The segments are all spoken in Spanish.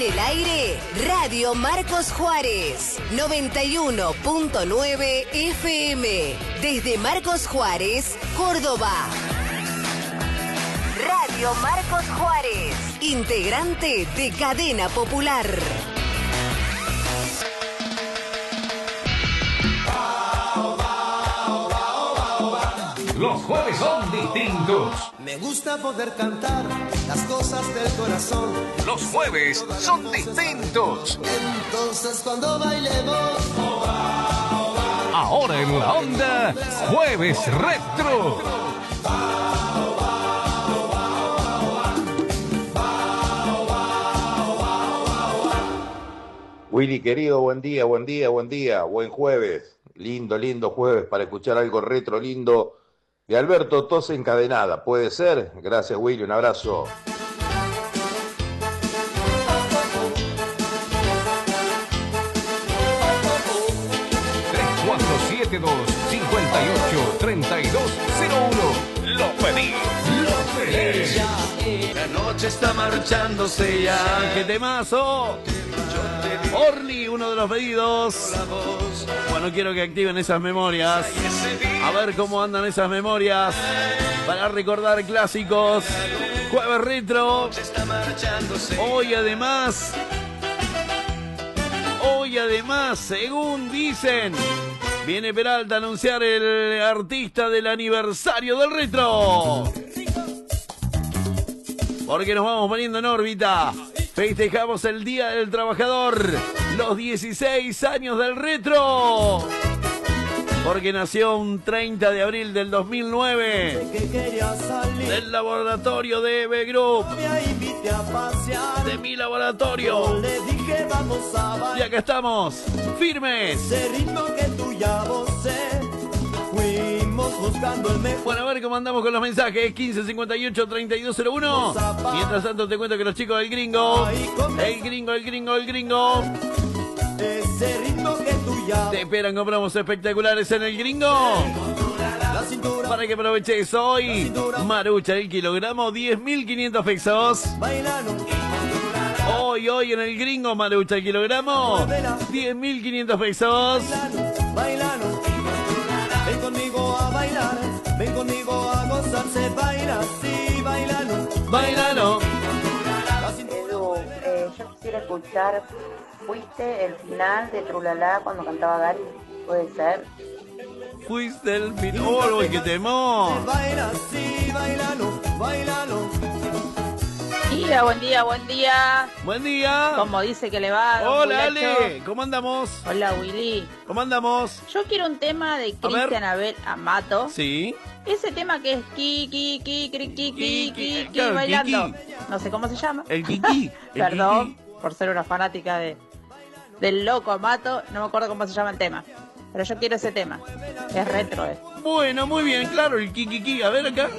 el aire, Radio Marcos Juárez, 91.9 FM, desde Marcos Juárez, Córdoba. Radio Marcos Juárez, integrante de Cadena Popular. Los jueves son distintos. Me gusta poder cantar las cosas del corazón. Los jueves son distintos. Entonces cuando bailemos, Ahora en la onda, Jueves Retro. Willy querido, buen día, buen día, buen día, buen jueves. Lindo, lindo jueves para escuchar algo retro lindo. De Alberto Tos Encadenada, ¿puede ser? Gracias, Willy, un abrazo. 3472-583201. Lo pedí, lo pedí. la noche está marchándose ya. ¡Qué temazo! Orly, uno de los pedidos. Bueno, quiero que activen esas memorias. A ver cómo andan esas memorias para recordar clásicos. Jueves Retro. Hoy además, según dicen, viene Peralta a anunciar el artista del aniversario del Retro. Porque nos vamos poniendo en órbita. Festejamos el Día del Trabajador, los 16 años del Retro. Porque nació un 30 de abril del 2009 del laboratorio de EB Group, de mi laboratorio. Y acá estamos, firmes. Bueno, a ver cómo andamos con los mensajes. 1558-3201. Mientras tanto te cuento que los chicos del gringo, Ese ritmo que tú ya te esperan con promos espectaculares en el gringo. Para que aproveches hoy, marucha el kilogramo, 10.500 pesos. Hoy en el gringo, marucha el kilogramo, 10.500 pesos. Ven conmigo a bailar, ven conmigo a gozarse, baila, sí, bailalo, Bailalo. Edu, yo quisiera escuchar Fuiste el final de Trulalá cuando cantaba Gary, ¿puede ser? Fuiste el fin. ¡Oh, qué temón! baila, sí, bailalo, bailalo. Buen día. Buen día. Como dice que le va. Don Hola, Bulacho. Ale. ¿Cómo andamos? Hola, Willy. ¿Cómo andamos? Yo quiero un tema de Cristian Abel Amato. Sí. Ese tema que es ki, Claro, bailando. Kiki. No sé cómo se llama. El Kiki. Perdón por ser una fanática del loco Amato. No me acuerdo cómo se llama el tema. Pero yo quiero ese tema. Es retro, Bueno, muy bien, claro, el Kiki. A ver acá.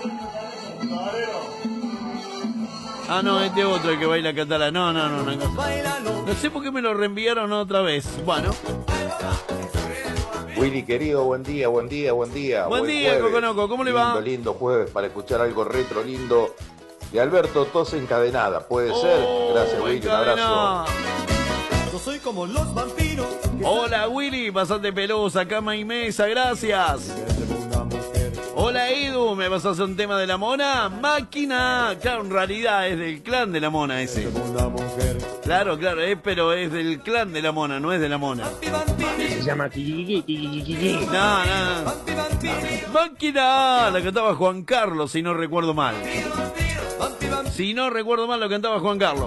Ah, no, este otro el que baila catalán. No. No sé por qué me lo reenviaron otra vez. Bueno. Willy querido, buen día, buen día, buen día. Buen día, jueves. Coconoco, ¿cómo le va? Lindo jueves para escuchar algo retro lindo. De Alberto Tos Encadenada, ¿puede ser? Gracias, Willy, un abrazo. Yo soy como los vampiros. Hola, Willy, pasate pelusa, cama y mesa, gracias. Hola, Edu, ¿me vas a hacer un tema de la mona? Máquina. Claro, en realidad es del clan de la mona ese. Claro, pero es del clan de la mona, no es de la mona. Se llama Kiki. No. Máquina, la cantaba Juan Carlos, si no recuerdo mal. Si no recuerdo mal, lo cantaba Juan Carlos.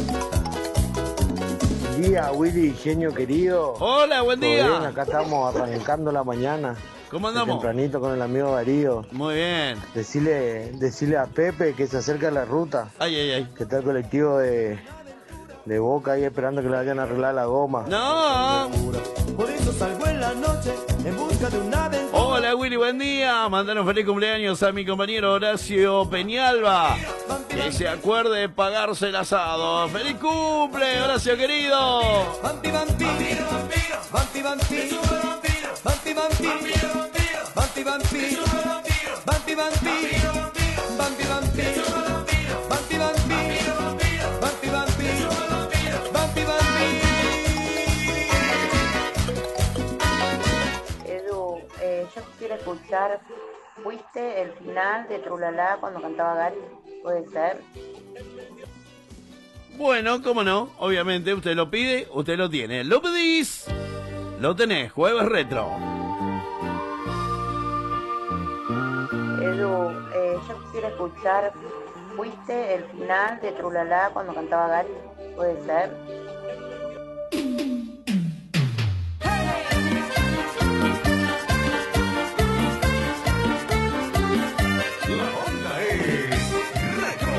Buen día, Willy, genio querido. Hola, buen ¿Todo bien? día. Acá estamos arrancando la mañana. ¿Cómo andamos? Tempranito con el amigo Darío. Muy bien. Decile a Pepe que se acerca a la ruta. Ay. Que está el colectivo de Boca ahí esperando que le vayan a arreglar la goma. No. Por eso salgo en la noche en busca de una aventura. Hola, Willy, buen día. Mandaron feliz cumpleaños a mi compañero Horacio Peñalba. Que se acuerde de pagarse el asado. ¡Feliz cumple, Horacio querido! Vampi, vampi, vampiro, vampi, vampi, vampi, vampi, vampi, vampi, vampi, vampi, vampi, vampi, vampi, vampi, vampi, vampi, escuchar, ¿fuiste el final de Trulala cuando cantaba Gary? ¿Puede ser? Bueno, cómo no, obviamente usted lo pide, usted lo tiene. Lo pedís, lo tenés, Jueves Retro. Edu, yo quisiera escuchar, ¿fuiste el final de Trulala cuando cantaba Gary? ¿Puede ser? La onda es retro.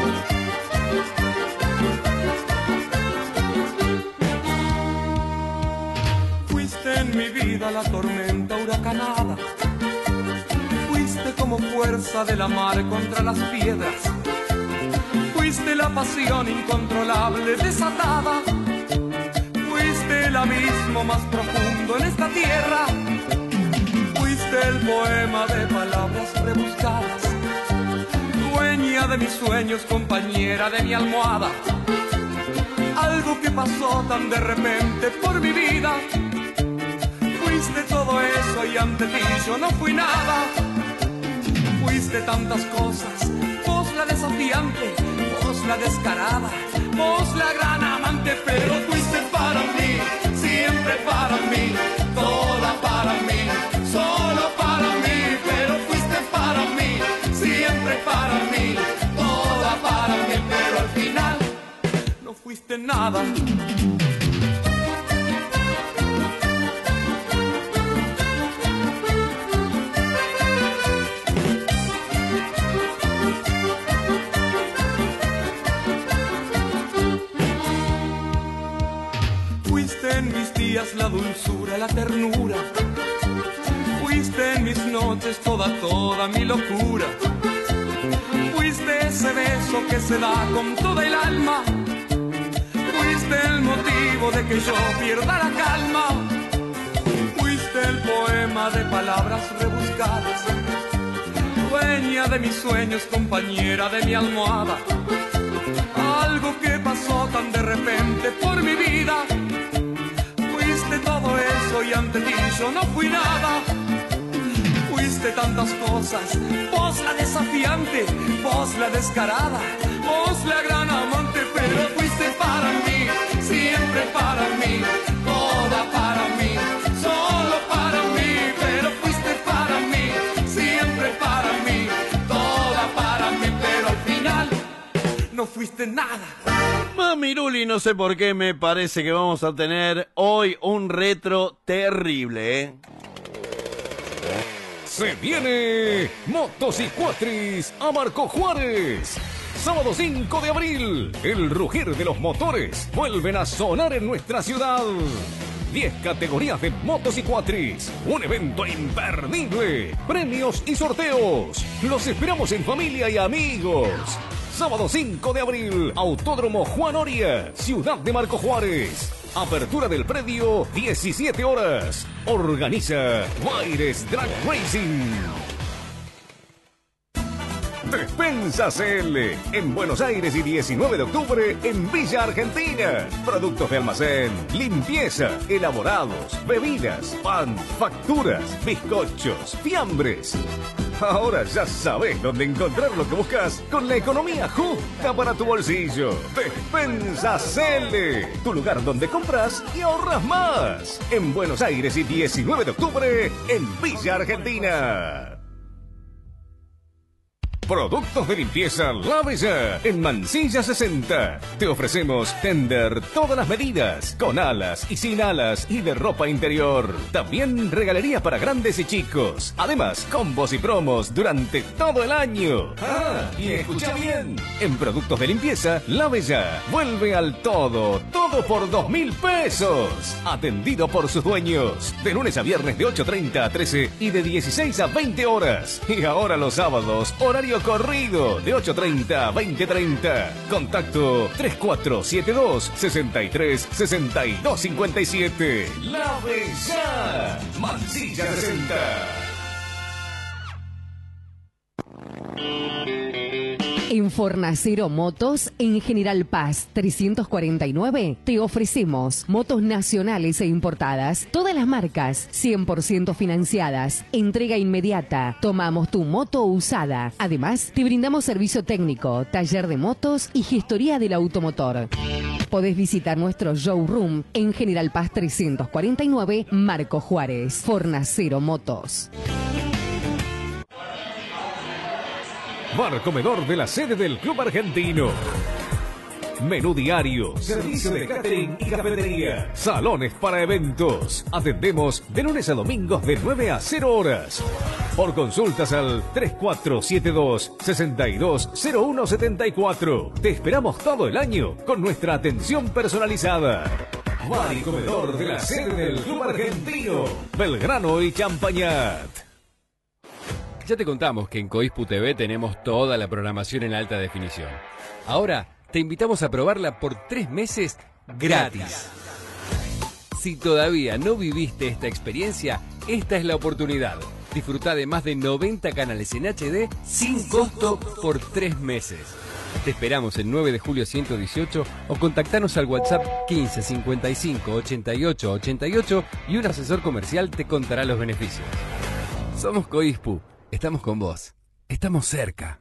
Fuiste en mi vida la tormenta huracanada. Fuiste como fuerza de la mar contra las piedras. Fuiste la pasión incontrolable desatada. Fuiste el abismo más profundo en esta tierra. Fuiste el poema de palabras rebuscadas. Dueña de mis sueños, compañera de mi almohada. Algo que pasó tan de repente por mi vida. Fuiste todo eso y ante ti yo no fui nada. Fuiste tantas cosas, vos la desafiante, vos la descarada, vos la gran amante, pero fuiste para mí, siempre para mí, toda para mí, solo para mí, pero fuiste para mí, siempre para mí, toda para mí, pero al final no fuiste nada. En mis días la dulzura, la ternura. Fuiste en mis noches toda mi locura. Fuiste ese beso que se da con toda el alma. Fuiste el motivo de que yo pierda la calma. Fuiste el poema de palabras rebuscadas. Dueña de mis sueños, compañera de mi almohada. Algo que pasó tan de repente por mi vida. Fuiste todo eso y ante ti yo no fui nada. Fuiste tantas cosas, vos la desafiante, vos la descarada, vos la gran amante, pero fuiste para mí, siempre para mí, toda para mí, solo para mí, pero fuiste para mí, siempre para mí, toda para mí, pero al final no fuiste nada. Mamiruli, no sé por qué me parece que vamos a tener hoy un retro terrible, ¿eh? Se viene Motos y Cuatris a Marco Juárez. Sábado 5 de abril, el rugir de los motores vuelven a sonar en nuestra ciudad. 10 categorías de motos y cuatris, un evento imperdible, premios y sorteos. Los esperamos en familia y amigos. Sábado 5 de abril, Autódromo Juan Oria, Ciudad de Marco Juárez. Apertura del predio, 17 horas. Organiza Baires Drag Racing. Despensa CL, en Buenos Aires y 19 de octubre en Villa Argentina. Productos de almacén, limpieza, elaborados, bebidas, pan, facturas, bizcochos, fiambres. Ahora ya sabes dónde encontrar lo que buscas con la economía justa para tu bolsillo. Despensa CL, tu lugar donde compras y ahorras más. En Buenos Aires y 19 de octubre en Villa Argentina. Productos de limpieza La Bella, en Mansilla 60. Te ofrecemos tender todas las medidas, con alas y sin alas y de ropa interior. También regalería para grandes y chicos. Además, combos y promos durante todo el año. Ah, y escucha bien. En productos de limpieza La Bella vuelve al todo por 2.000 pesos. Atendido por sus dueños. De lunes a viernes de 8:30 a 13 y de 16 a 20 horas. Y ahora los sábados, horario corrido de 8:30 a 20:30. Contacto 3472 63 62 57. La Bella, Mansilla 60. En En Fornacero Motos, en General Paz 349, te ofrecemos motos nacionales e importadas, todas las marcas, 100% financiadas, entrega inmediata, tomamos tu moto usada. Además, te brindamos servicio técnico, taller de motos y gestoría del automotor. Podés visitar nuestro showroom en General Paz 349, Marco Juárez. Fornacero Motos. Bar comedor de la sede del Club Argentino. Menú diario, servicio de catering y cafetería, salones para eventos. Atendemos de lunes a domingos de 9 a 0 horas. Por consultas al 3472-620174. Te esperamos todo el año con nuestra atención personalizada. Bar y comedor de la sede del Club Argentino, Belgrano y Champañat. Ya te contamos que en Coispu TV tenemos toda la programación en alta definición. Ahora te invitamos a probarla por 3 meses gratis. Si todavía no viviste esta experiencia, esta es la oportunidad. Disfruta de más de 90 canales en HD sin costo por 3 meses. Te esperamos el 9 de julio 118 o contactanos al WhatsApp 15 55 88 88 y un asesor comercial te contará los beneficios. Somos Coispu. Estamos con vos. Estamos cerca.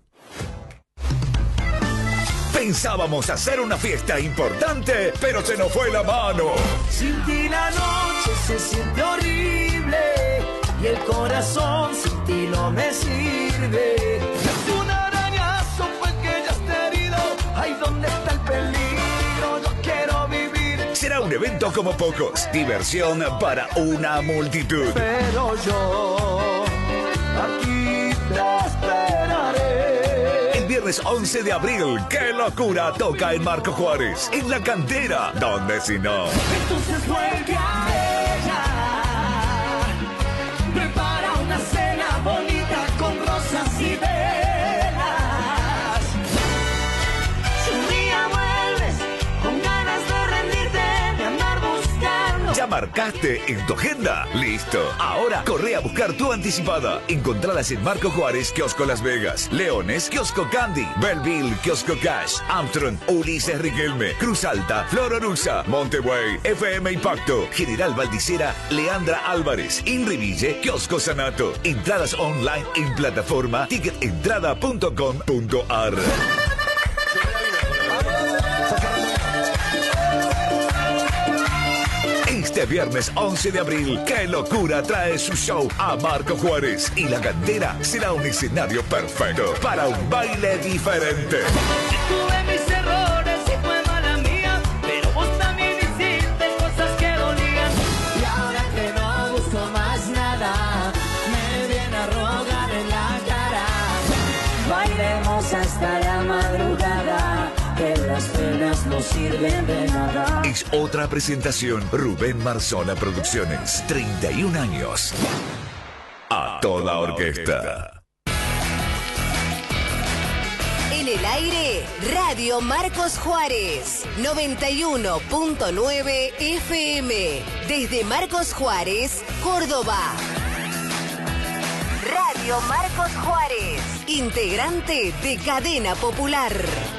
Pensábamos hacer una fiesta importante, pero se nos fue la mano. Sin ti la noche se siente horrible y el corazón sin ti no me sirve. Es un arañazo pues que ya está herido. Ay, ¿dónde está el peligro? Yo quiero vivir. Será un evento como pocos. Diversión para una multitud. Pero yo aquí te esperaré. El viernes 11 de abril, ¡qué locura! Toca en Marco Juárez, en la cantera, ¿dónde si no? Entonces vuelve a ella. Prepara una cena bonita con rosas y velas. Si un día vuelves con ganas de rendirte, de andar buscando. ¿Ya marcaste en tu agenda? Listo. Ahora corre a buscar tu anticipada. Encontralas en Marco Juárez, Kiosco Las Vegas, Leones, Kiosco Candy, Belleville, Kiosco Cash, Armstrong, Ulises Riquelme, Cruz Alta, Flor Orusa, Montevideo, FM Impacto, General Valdicera, Leandra Álvarez, Inriville, Kiosco Sanato. Entradas online en plataforma ticketentrada.com.ar. Este viernes 11 de abril, ¡qué locura! Trae su show a Marco Juárez y la cantera será un escenario perfecto para un baile diferente. Tuve mis errores y fue mala mía, pero vos también hiciste cosas que dolían. Y ahora que no busco más nada, me viene a rogar en la cara. Bailemos hasta la madrugada, que las penas no sirven de nada. Es otra presentación Rubén Marzona Producciones. 31 años. A toda orquesta. En el aire, Radio Marcos Juárez, 91.9 FM, desde Marcos Juárez, Córdoba. Radio Marcos Juárez, integrante de Cadena Popular.